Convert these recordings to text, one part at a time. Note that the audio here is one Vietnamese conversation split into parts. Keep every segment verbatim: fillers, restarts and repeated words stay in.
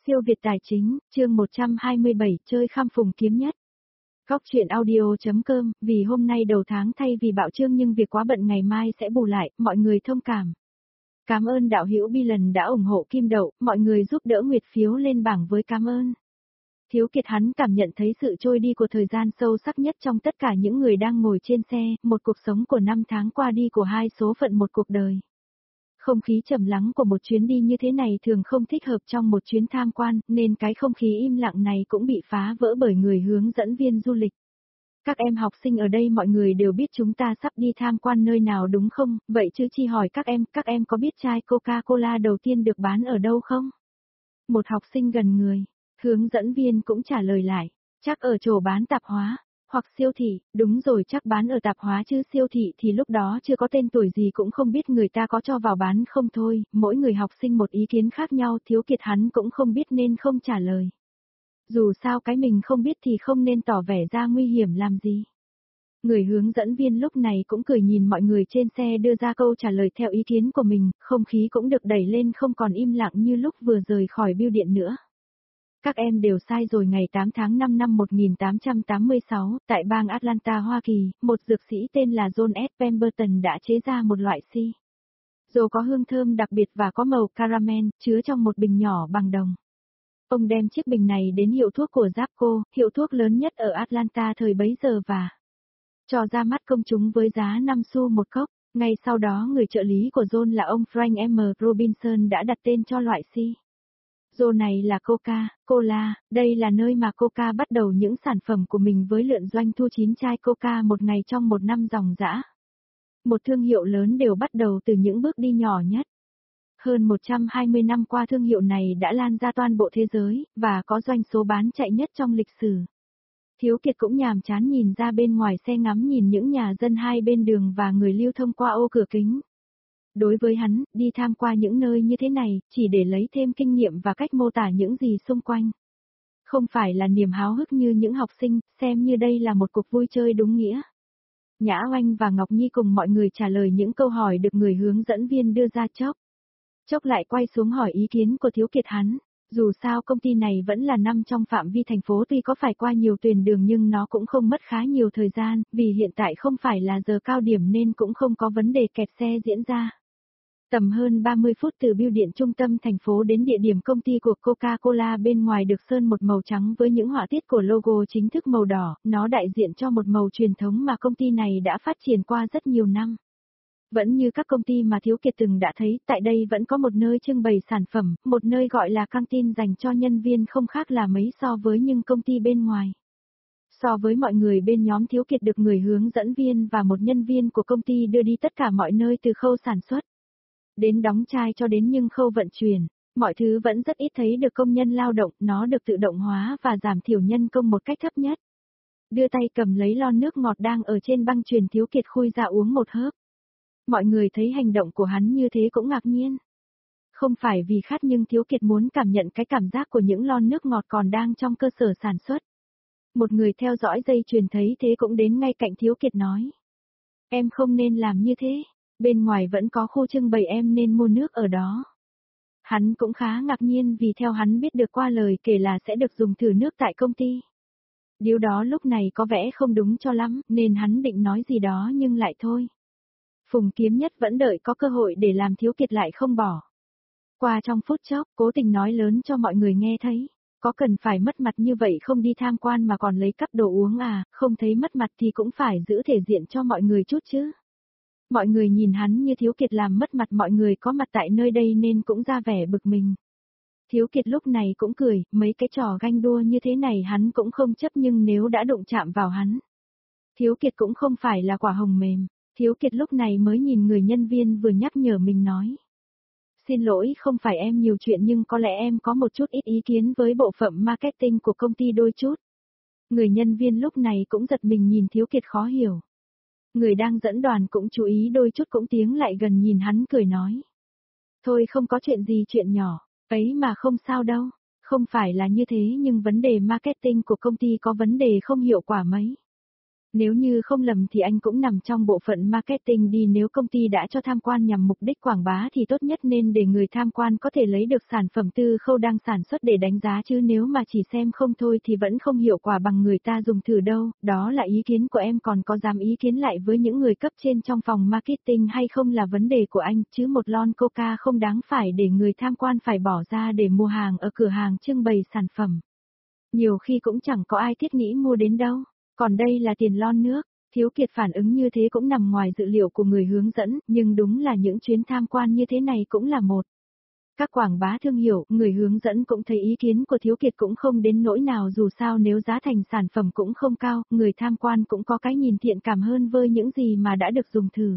Siêu Việt Tài Chính, chương một trăm hai mươi bảy, chơi khăm phùng kiếm nhất. Góc truyện audio.com, vì hôm nay đầu tháng thay vì bạo trương nhưng việc quá bận ngày mai sẽ bù lại, mọi người thông cảm. Cảm ơn đạo hữu Bi lần đã ủng hộ Kim Đậu, mọi người giúp đỡ nguyệt phiếu lên bảng với cảm ơn. Thiếu Kiệt hắn cảm nhận thấy sự trôi đi của thời gian sâu sắc nhất trong tất cả những người đang ngồi trên xe, một cuộc sống của năm tháng qua đi của hai số phận một cuộc đời. Không khí trầm lắng của một chuyến đi như thế này thường không thích hợp trong một chuyến tham quan, nên cái không khí im lặng này cũng bị phá vỡ bởi người hướng dẫn viên du lịch. Các em học sinh ở đây mọi người đều biết chúng ta sắp đi tham quan nơi nào đúng không, vậy chứ chi hỏi các em, các em có biết chai Coca-Cola đầu tiên được bán ở đâu không? Một học sinh gần người, hướng dẫn viên cũng trả lời lại, chắc ở chỗ bán tạp hóa. Hoặc siêu thị, đúng rồi chắc bán ở tạp hóa chứ siêu thị thì lúc đó chưa có tên tuổi gì cũng không biết người ta có cho vào bán không thôi, mỗi người học sinh một ý kiến khác nhau, Thiếu Kiệt hắn cũng không biết nên không trả lời. Dù sao cái mình không biết thì không nên tỏ vẻ ra nguy hiểm làm gì. Người hướng dẫn viên lúc này cũng cười nhìn mọi người trên xe đưa ra câu trả lời theo ý kiến của mình, không khí cũng được đẩy lên không còn im lặng như lúc vừa rời khỏi bưu điện nữa. Các em đều sai rồi. Ngày tám tháng năm năm một nghìn tám trăm tám mươi sáu, tại bang Atlanta, Hoa Kỳ, một dược sĩ tên là John S. Pemberton đã chế ra một loại si. Dầu có hương thơm đặc biệt và có màu caramel, chứa trong một bình nhỏ bằng đồng. Ông đem chiếc bình này đến hiệu thuốc của Zapco, hiệu thuốc lớn nhất ở Atlanta thời bấy giờ và cho ra mắt công chúng với giá năm xu một cốc. Ngay sau đó người trợ lý của John là ông Frank M. Robinson đã đặt tên cho loại si. Dô này là Coca-Cola, đây là nơi mà Coca bắt đầu những sản phẩm của mình với lượn doanh thu chín chai Coca một ngày trong một năm ròng rã. Một thương hiệu lớn đều bắt đầu từ những bước đi nhỏ nhất. Hơn một trăm hai mươi năm qua thương hiệu này đã lan ra toàn bộ thế giới, và có doanh số bán chạy nhất trong lịch sử. Thiếu Kiệt cũng nhàm chán nhìn ra bên ngoài xe ngắm nhìn những nhà dân hai bên đường và người lưu thông qua ô cửa kính. Đối với hắn, đi tham qua những nơi như thế này, chỉ để lấy thêm kinh nghiệm và cách mô tả những gì xung quanh. Không phải là niềm háo hức như những học sinh, xem như đây là một cuộc vui chơi đúng nghĩa. Nhã Oanh và Ngọc Nhi cùng mọi người trả lời những câu hỏi được người hướng dẫn viên đưa ra chốc. Chốc lại quay xuống hỏi ý kiến của Thiếu Kiệt hắn. Dù sao công ty này vẫn là nằm trong phạm vi thành phố tuy có phải qua nhiều tuyến đường nhưng nó cũng không mất khá nhiều thời gian, vì hiện tại không phải là giờ cao điểm nên cũng không có vấn đề kẹt xe diễn ra. Tầm hơn ba mươi phút từ bưu điện trung tâm thành phố đến địa điểm công ty của Coca-Cola bên ngoài được sơn một màu trắng với những họa tiết của logo chính thức màu đỏ, nó đại diện cho một màu truyền thống mà công ty này đã phát triển qua rất nhiều năm. Vẫn như các công ty mà Thiếu Kiệt từng đã thấy, tại đây vẫn có một nơi trưng bày sản phẩm, một nơi gọi là căng tin dành cho nhân viên không khác là mấy so với những công ty bên ngoài. So với mọi người bên nhóm Thiếu Kiệt được người hướng dẫn viên và một nhân viên của công ty đưa đi tất cả mọi nơi từ khâu sản xuất đến đóng chai cho đến nhưng khâu vận chuyển, mọi thứ vẫn rất ít thấy được công nhân lao động, nó được tự động hóa và giảm thiểu nhân công một cách thấp nhất. Đưa tay cầm lấy lon nước ngọt đang ở trên băng chuyền Thiếu Kiệt khui ra uống một hớp. Mọi người thấy hành động của hắn như thế cũng ngạc nhiên. Không phải vì khát nhưng Thiếu Kiệt muốn cảm nhận cái cảm giác của những lon nước ngọt còn đang trong cơ sở sản xuất. Một người theo dõi dây chuyền thấy thế cũng đến ngay cạnh Thiếu Kiệt nói. Em không nên làm như thế. Bên ngoài vẫn có khu trưng bày em nên mua nước ở đó. Hắn cũng khá ngạc nhiên vì theo hắn biết được qua lời kể là sẽ được dùng thử nước tại công ty. Điều đó lúc này có vẻ không đúng cho lắm nên hắn định nói gì đó nhưng lại thôi. Phùng Kiếm Nhất vẫn đợi có cơ hội để làm Thiếu Kiệt lại không bỏ. Qua trong phút chốc, cố tình nói lớn cho mọi người nghe thấy. Có cần phải mất mặt như vậy không đi tham quan mà còn lấy cắp đồ uống à, không thấy mất mặt thì cũng phải giữ thể diện cho mọi người chút chứ. Mọi người nhìn hắn như Thiếu Kiệt làm mất mặt mọi người có mặt tại nơi đây nên cũng ra vẻ bực mình. Thiếu Kiệt lúc này cũng cười, mấy cái trò ganh đua như thế này hắn cũng không chấp nhưng nếu đã đụng chạm vào hắn. Thiếu Kiệt cũng không phải là quả hồng mềm, Thiếu Kiệt lúc này mới nhìn người nhân viên vừa nhắc nhở mình nói. Xin lỗi không phải em nhiều chuyện nhưng có lẽ em có một chút ít ý kiến với bộ phận marketing của công ty đôi chút. Người nhân viên lúc này cũng giật mình nhìn Thiếu Kiệt khó hiểu. Người đang dẫn đoàn cũng chú ý đôi chút cũng tiến lại gần nhìn hắn cười nói. Thôi không có chuyện gì chuyện nhỏ, ấy mà không sao đâu, không phải là như thế nhưng vấn đề marketing của công ty có vấn đề không hiệu quả mấy. Nếu như không lầm thì anh cũng nằm trong bộ phận marketing đi, nếu công ty đã cho tham quan nhằm mục đích quảng bá thì tốt nhất nên để người tham quan có thể lấy được sản phẩm từ khâu đang sản xuất để đánh giá, chứ nếu mà chỉ xem không thôi thì vẫn không hiệu quả bằng người ta dùng thử đâu, đó là ý kiến của em, còn có dám ý kiến lại với những người cấp trên trong phòng marketing hay không là vấn đề của anh, chứ một lon Coca không đáng phải để người tham quan phải bỏ ra để mua hàng ở cửa hàng trưng bày sản phẩm. Nhiều khi cũng chẳng có ai thiết nghĩ mua đến đâu. Còn đây là tiền lon nước. Thiếu Kiệt phản ứng như thế cũng nằm ngoài dự liệu của người hướng dẫn, nhưng đúng là những chuyến tham quan như thế này cũng là một. Các quảng bá thương hiệu, người hướng dẫn cũng thấy ý kiến của Thiếu Kiệt cũng không đến nỗi nào, dù sao nếu giá thành sản phẩm cũng không cao, người tham quan cũng có cái nhìn thiện cảm hơn với những gì mà đã được dùng thử.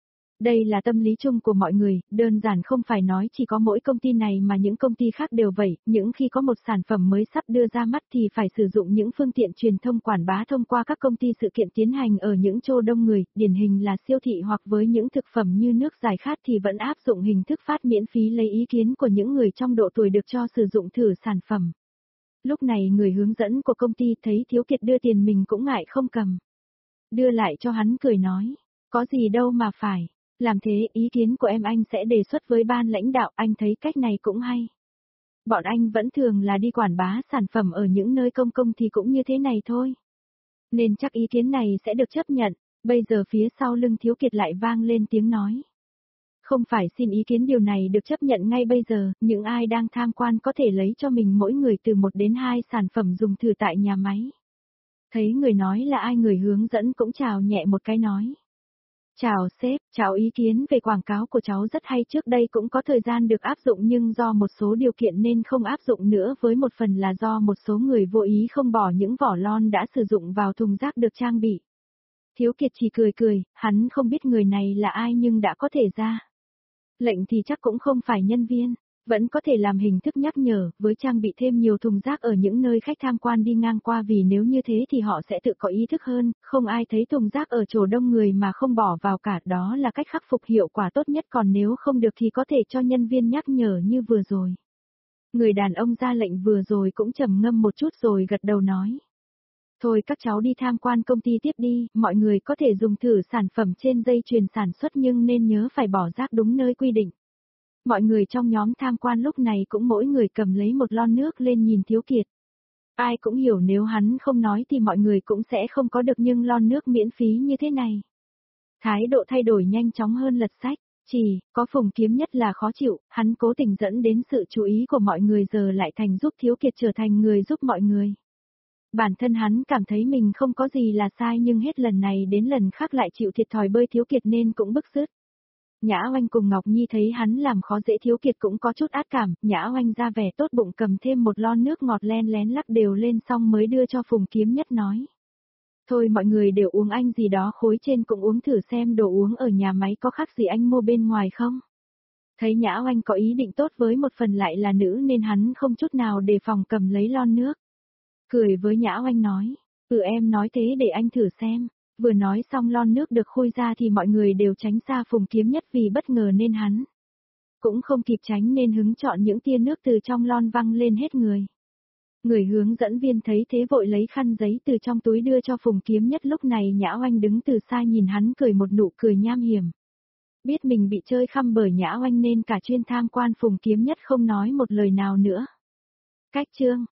Đây là tâm lý chung của mọi người, đơn giản không phải nói chỉ có mỗi công ty này mà những công ty khác đều vậy, những khi có một sản phẩm mới sắp đưa ra mắt thì phải sử dụng những phương tiện truyền thông quảng bá thông qua các công ty sự kiện tiến hành ở những chỗ đông người, điển hình là siêu thị, hoặc với những thực phẩm như nước giải khát thì vẫn áp dụng hình thức phát miễn phí lấy ý kiến của những người trong độ tuổi được cho sử dụng thử sản phẩm. Lúc này người hướng dẫn của công ty thấy Thiếu Kiệt đưa tiền mình cũng ngại không cầm. Đưa lại cho hắn cười nói, có gì đâu mà phải. Làm thế, ý kiến của em anh sẽ đề xuất với ban lãnh đạo, anh thấy cách này cũng hay. Bọn anh vẫn thường là đi quảng bá sản phẩm ở những nơi công công thì cũng như thế này thôi. Nên chắc ý kiến này sẽ được chấp nhận. Bây giờ phía sau lưng Thiếu Kiệt lại vang lên tiếng nói. Không phải xin ý kiến, điều này được chấp nhận ngay bây giờ, những ai đang tham quan có thể lấy cho mình mỗi người từ một đến hai sản phẩm dùng thử tại nhà máy. Thấy người nói là ai, người hướng dẫn cũng chào nhẹ một cái nói. Chào sếp, cháu ý kiến về quảng cáo của cháu rất hay, trước đây cũng có thời gian được áp dụng nhưng do một số điều kiện nên không áp dụng nữa, với một phần là do một số người vô ý không bỏ những vỏ lon đã sử dụng vào thùng rác được trang bị. Thiếu Kiệt chỉ cười cười, hắn không biết người này là ai nhưng đã có thể ra lệnh thì chắc cũng không phải nhân viên. Vẫn có thể làm hình thức nhắc nhở, với trang bị thêm nhiều thùng rác ở những nơi khách tham quan đi ngang qua, vì nếu như thế thì họ sẽ tự có ý thức hơn, không ai thấy thùng rác ở chỗ đông người mà không bỏ vào cả, đó là cách khắc phục hiệu quả tốt nhất, còn nếu không được thì có thể cho nhân viên nhắc nhở như vừa rồi. Người đàn ông ra lệnh vừa rồi cũng trầm ngâm một chút rồi gật đầu nói. Thôi các cháu đi tham quan công ty tiếp đi, mọi người có thể dùng thử sản phẩm trên dây chuyền sản xuất nhưng nên nhớ phải bỏ rác đúng nơi quy định. Mọi người trong nhóm tham quan lúc này cũng mỗi người cầm lấy một lon nước lên nhìn Thiếu Kiệt. Ai cũng hiểu nếu hắn không nói thì mọi người cũng sẽ không có được nhưng lon nước miễn phí như thế này. Thái độ thay đổi nhanh chóng hơn lật sách, chỉ có Phùng Kiếm Nhất là khó chịu, hắn cố tình dẫn đến sự chú ý của mọi người giờ lại thành giúp Thiếu Kiệt trở thành người giúp mọi người. Bản thân hắn cảm thấy mình không có gì là sai nhưng hết lần này đến lần khác lại chịu thiệt thòi bơi Thiếu Kiệt nên cũng bức rứt. Nhã Oanh cùng Ngọc Nhi thấy hắn làm khó dễ Thiếu Kiệt cũng có chút ác cảm, Nhã Oanh ra vẻ tốt bụng cầm thêm một lon nước ngọt len lén lắc đều lên xong mới đưa cho Phùng Kiếm Nhất nói. Thôi mọi người đều uống, anh gì đó khối trên cũng uống thử xem đồ uống ở nhà máy có khác gì anh mua bên ngoài không. Thấy Nhã Oanh có ý định tốt với một phần lại là nữ nên hắn không chút nào đề phòng cầm lấy lon nước. Cười với Nhã Oanh nói, ừ em nói thế để anh thử xem. Vừa nói xong lon nước được khui ra thì mọi người đều tránh xa Phùng Kiếm Nhất vì bất ngờ nên hắn cũng không kịp tránh nên hứng chọn những tia nước từ trong lon văng lên hết người. Người hướng dẫn viên thấy thế vội lấy khăn giấy từ trong túi đưa cho Phùng Kiếm Nhất, lúc này Nhã Oanh đứng từ xa nhìn hắn cười một nụ cười nham hiểm. Biết mình bị chơi khăm bởi Nhã Oanh nên cả chuyên tham quan Phùng Kiếm Nhất không nói một lời nào nữa. Cách chương